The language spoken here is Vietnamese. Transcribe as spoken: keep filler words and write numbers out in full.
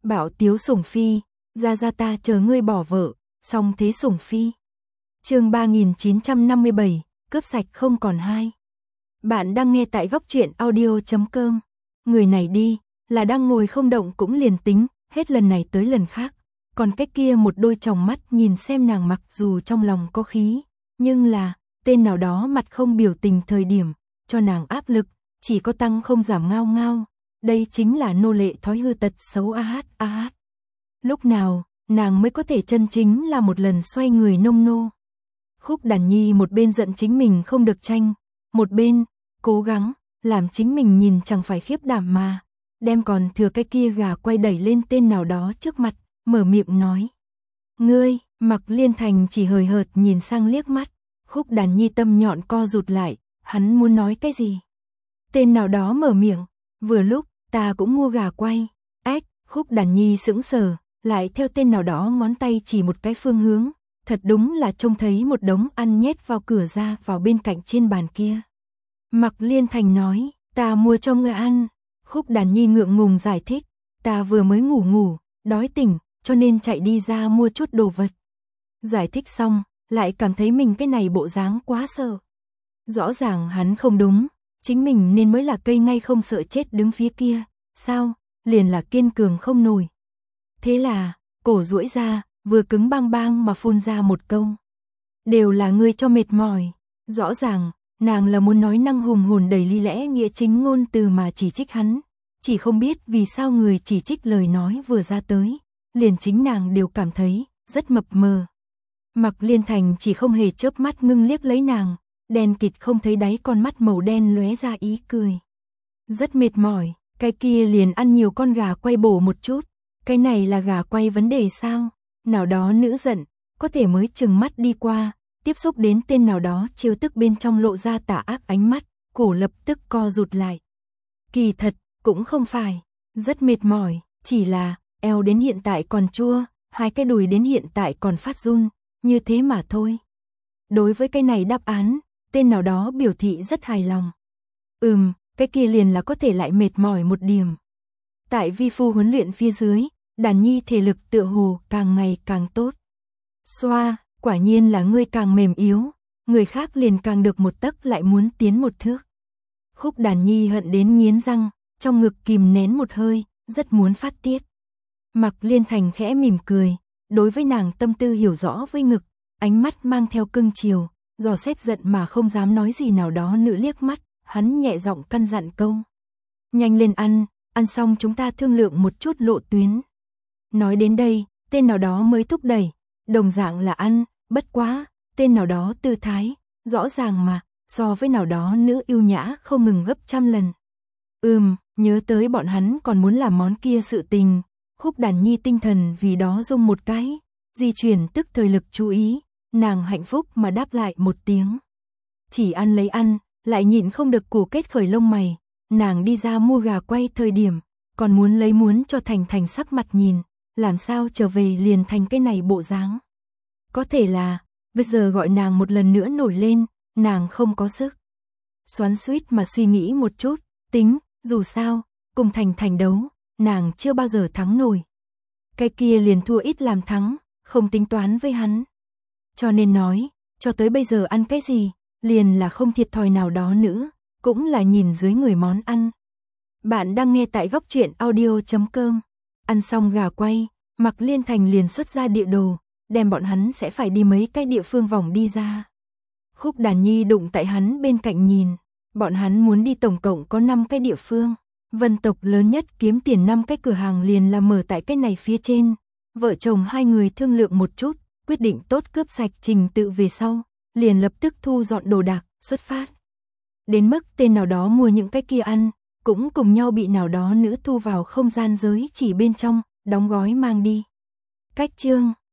Bảo Tiếu Sủng Phi, ra ra ta chờ ngươi bỏ vợ, xong thế Sủng Phi. Chương ba nghìn chín trăm năm mươi bảy, cướp sạch không còn hai. Bạn đang nghe tại góc truyện audio chấm com. Người này đi, là đang ngồi không động cũng liền tính, hết lần này tới lần khác. Còn cái kia một đôi tròng mắt nhìn xem nàng mặc dù trong lòng có khí, nhưng là, tên nào đó mặt không biểu tình thời điểm, cho nàng áp lực, chỉ có tăng không giảm ngao ngao. Đây chính là nô lệ thói hư tật xấu a hát a hát. Lúc nào, nàng mới có thể chân chính là một lần xoay người nông nô. Khúc Đàn Nhi một bên giận chính mình không được tranh, một bên, cố gắng, làm chính mình nhìn chẳng phải khiếp đảm mà, đem còn thừa cái kia gà quay đẩy lên tên nào đó trước mặt, mở miệng nói. Ngươi, Mặc Liên Thành chỉ hời hợt nhìn sang liếc mắt, Khúc Đàn Nhi tâm nhọn co rụt lại, hắn muốn nói cái gì? Tên nào đó mở miệng, vừa lúc, ta cũng mua gà quay, ếch, Khúc Đàn Nhi sững sờ, lại theo tên nào đó ngón tay chỉ một cái phương hướng, thật đúng là trông thấy một đống ăn nhét vào cửa ra vào bên cạnh trên bàn kia. Mặc Liên Thành nói, ta mua cho ngươi ăn, Khúc Đàn Nhi ngượng ngùng giải thích, ta vừa mới ngủ ngủ, đói tỉnh, cho nên chạy đi ra mua chút đồ vật. Giải thích xong, lại cảm thấy mình cái này bộ dáng quá sợ. Rõ ràng hắn không đúng, chính mình nên mới là cây ngay không sợ chết đứng phía kia, sao, liền là kiên cường không nổi. Thế là, cổ duỗi ra, vừa cứng bang bang mà phun ra một câu. Đều là ngươi cho mệt mỏi, rõ ràng, nàng là muốn nói năng hùng hồn đầy lý lẽ nghĩa chính ngôn từ mà chỉ trích hắn, chỉ không biết vì sao người chỉ trích lời nói vừa ra tới, liền chính nàng đều cảm thấy rất mập mờ. Mặc Liên Thành chỉ không hề chớp mắt ngưng liếc lấy nàng, đen kịt không thấy đáy con mắt màu đen lóe ra ý cười. Rất mệt mỏi, cái kia liền ăn nhiều con gà quay bổ một chút, cái này là gà quay vấn đề sao? Nào đó nữ giận, có thể mới chừng mắt đi qua, tiếp xúc đến tên nào đó chiêu tức bên trong lộ ra tà ác ánh mắt, cổ lập tức co rụt lại. Kỳ thật, cũng không phải, rất mệt mỏi, chỉ là, eo đến hiện tại còn chua, hai cái đùi đến hiện tại còn phát run, như thế mà thôi. Đối với cái này đáp án, tên nào đó biểu thị rất hài lòng. Ừm, cái kia liền là có thể lại mệt mỏi một điểm. Tại vi phu huấn luyện phía dưới, Đàn Nhi thể lực tựa hồ càng ngày càng tốt. Xoa, quả nhiên là ngươi càng mềm yếu, người khác liền càng được một tấc lại muốn tiến một thước. Khúc Đàn Nhi hận đến nghiến răng, trong ngực kìm nén một hơi, rất muốn phát tiết. Mặc Liên Thành khẽ mỉm cười, đối với nàng tâm tư hiểu rõ với ngực, ánh mắt mang theo cưng chiều, dò xét giận mà không dám nói gì nào đó nữ liếc mắt, hắn nhẹ giọng căn dặn câu. Nhanh lên ăn, ăn xong chúng ta thương lượng một chút lộ tuyến. Nói đến đây, tên nào đó mới thúc đẩy, đồng dạng là ăn, bất quá, tên nào đó tư thái, rõ ràng mà, so với nào đó nữ yêu nhã không ngừng gấp trăm lần. Ừm, nhớ tới bọn hắn còn muốn làm món kia sự tình, Khúc Đàn Nhi tinh thần vì đó rung một cái, di chuyển tức thời lực chú ý, nàng hạnh phúc mà đáp lại một tiếng. Chỉ ăn lấy ăn, lại nhịn không được củ kết khởi lông mày, nàng đi ra mua gà quay thời điểm, còn muốn lấy muốn cho Thành Thành sắc mặt nhìn, làm sao trở về liền thành cái này bộ dáng. Có thể là, bây giờ gọi nàng một lần nữa nổi lên, nàng không có sức. Xoắn xuýt mà suy nghĩ một chút, tính, dù sao, cùng Thành Thành đấu, nàng chưa bao giờ thắng nổi. Cái kia liền thua ít làm thắng, không tính toán với hắn. Cho nên nói, cho tới bây giờ ăn cái gì, liền là không thiệt thòi nào đó nữa, cũng là nhìn dưới người món ăn. Bạn đang nghe tại góc truyện audio chấm com. Ăn xong gà quay, Mặc Liên Thành liền xuất ra địa đồ, đem bọn hắn sẽ phải đi mấy cái địa phương vòng đi ra. Khúc Đàn Nhi đụng tại hắn bên cạnh nhìn, bọn hắn muốn đi tổng cộng có năm cái địa phương. Vân tộc lớn nhất kiếm tiền năm cái cửa hàng liền là mở tại cái này phía trên. Vợ chồng hai người thương lượng một chút, quyết định tốt cướp sạch trình tự về sau, liền lập tức thu dọn đồ đạc, xuất phát. Đến mức tên nào đó mua những cái kia ăn, cũng cùng nhau bị nào đó nữ thu vào không gian giới chỉ bên trong, đóng gói mang đi. Cách chương